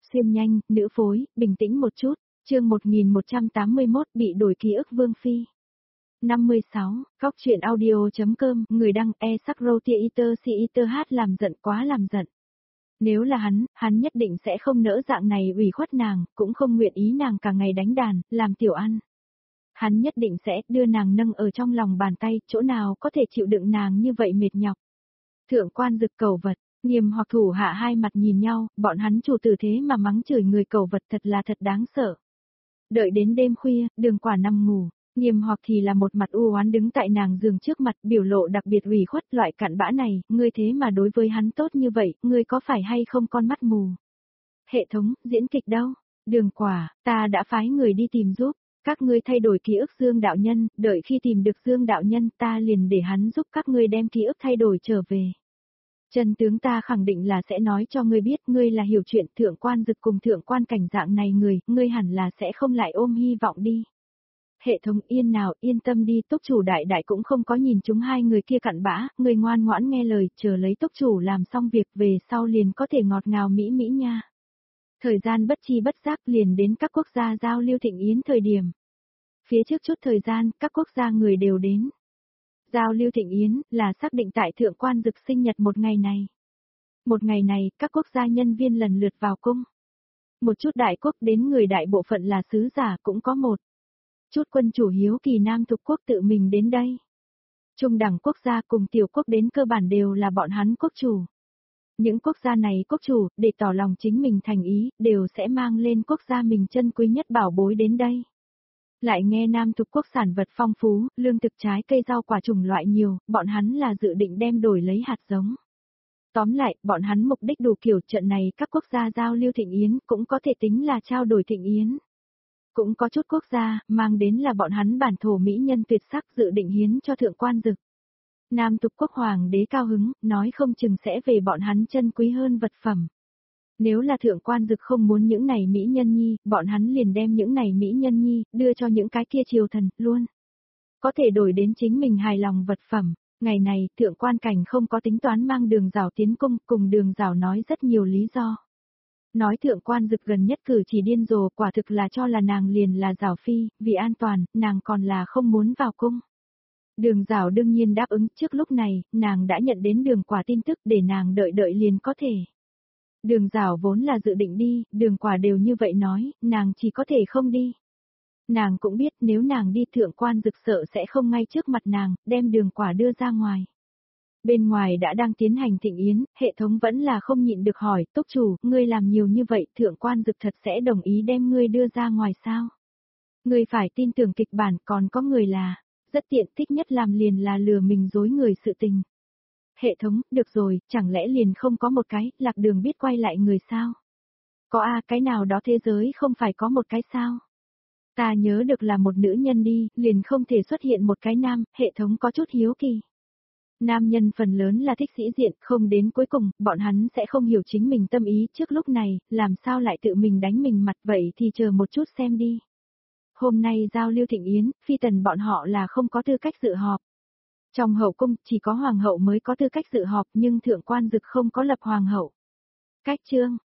Xuyên nhanh, nữ phối, bình tĩnh một chút, chương 1181 bị đổi ký ức Vương Phi. 56, Góc chuyện audio.com, người đăng sắc rotia iter si iter hát làm giận quá làm giận. Nếu là hắn nhất định sẽ không nỡ dạng này ủy khuất nàng, cũng không nguyện ý nàng cả ngày đánh đàn, làm tiểu ăn. Hắn nhất định sẽ đưa nàng nâng ở trong lòng bàn tay, chỗ nào có thể chịu đựng nàng như vậy mệt nhọc. Thượng quan Dực cầu vật, Nghiêm hoặc thủ hạ hai mặt nhìn nhau, bọn hắn chủ tử thế mà mắng chửi người cầu vật thật là thật đáng sợ. Đợi đến đêm khuya, Đường Quả nằm ngủ, Nghiêm hoặc thì là một mặt u oán đứng tại nàng giường trước mặt, biểu lộ đặc biệt ủy khuất, loại cặn bã này, ngươi thế mà đối với hắn tốt như vậy, ngươi có phải hay không con mắt mù? Hệ thống, diễn kịch đâu? Đường Quả, ta đã phái người đi tìm giúp, các ngươi thay đổi ký ức Dương đạo nhân, đợi khi tìm được Dương đạo nhân ta liền để hắn giúp các ngươi đem ký ức thay đổi trở về. Chân tướng ta khẳng định là sẽ nói cho ngươi biết, ngươi là hiểu chuyện, thượng quan Dực cùng thượng quan cảnh dạng này người, ngươi hẳn là sẽ không lại ôm hy vọng đi. Hệ thống yên tâm đi, túc chủ đại đại cũng không có nhìn chúng hai người kia cặn bã, ngươi ngoan ngoãn nghe lời, chờ lấy túc chủ làm xong việc về sau liền có thể ngọt ngào mỹ mỹ nha. Thời gian bất chi bất giác liền đến các quốc gia giao lưu thịnh yến thời điểm. Phía trước chút thời gian, các quốc gia người đều đến. Giao lưu thịnh yến là xác định tại thượng quan Dực sinh nhật một ngày này. Một ngày này, các quốc gia nhân viên lần lượt vào cung. Một chút đại quốc đến người đại bộ phận là sứ giả cũng có một. Chút quân chủ hiếu kỳ nam thuộc quốc tự mình đến đây. Trung đẳng quốc gia cùng tiểu quốc đến cơ bản đều là bọn hắn quốc chủ. Những quốc gia này quốc chủ, để tỏ lòng chính mình thành ý, đều sẽ mang lên quốc gia mình chân quý nhất bảo bối đến đây. Lại nghe nam thuộc quốc sản vật phong phú, lương thực trái cây rau quả chủng loại nhiều, bọn hắn là dự định đem đổi lấy hạt giống. Tóm lại, bọn hắn mục đích đủ kiểu, trận này các quốc gia giao lưu thịnh yến cũng có thể tính là trao đổi thịnh yến. Cũng có chút quốc gia, mang đến là bọn hắn bản thổ mỹ nhân tuyệt sắc dự định hiến cho thượng quan Dực. Nam tục quốc hoàng đế cao hứng, nói không chừng sẽ về bọn hắn chân quý hơn vật phẩm. Nếu là thượng quan Dực không muốn những này mỹ nhân nhi, bọn hắn liền đem những này mỹ nhân nhi, đưa cho những cái kia triều thần, luôn. Có thể đổi đến chính mình hài lòng vật phẩm. Ngày này, thượng quan cảnh không có tính toán mang Đường Giảo tiến cung, cùng Đường Giảo nói rất nhiều lý do. Nói thượng quan Dực gần nhất cử chỉ điên rồ, quả thực là cho là nàng liền là Giảo phi, vì an toàn, nàng còn là không muốn vào cung. Đường Giảo đương nhiên đáp ứng, trước lúc này, nàng đã nhận đến Đường Quả tin tức để nàng đợi liền có thể. Đường Giảo vốn là dự định đi, Đường Quả đều như vậy nói, nàng chỉ có thể không đi. Nàng cũng biết nếu nàng đi thượng quan Dực sợ sẽ không ngay trước mặt nàng, đem Đường Quả đưa ra ngoài. Bên ngoài đã đang tiến hành thịnh yến, hệ thống vẫn là không nhịn được hỏi, túc chủ, ngươi làm nhiều như vậy, thượng quan Dực thật sẽ đồng ý đem ngươi đưa ra ngoài sao? Ngươi phải tin tưởng kịch bản, còn có người là, rất tiện, thích nhất làm liền là lừa mình dối người sự tình. Hệ thống, được rồi, chẳng lẽ liền không có một cái, Lạc Đường biết quay lại người sao? Có cái nào đó thế giới không phải có một cái sao? Ta nhớ được là một nữ nhân đi, liền không thể xuất hiện một cái nam, hệ thống có chút hiếu kỳ. Nam nhân phần lớn là thích sĩ diện, không đến cuối cùng, bọn hắn sẽ không hiểu chính mình tâm ý trước lúc này, làm sao lại tự mình đánh mình mặt vậy thì chờ một chút xem đi. Hôm nay giao lưu thịnh yến, phi tần bọn họ là không có tư cách dự họp. Trong hậu cung, chỉ có hoàng hậu mới có tư cách dự họp nhưng thượng quan Dực không có lập hoàng hậu. Cách chương,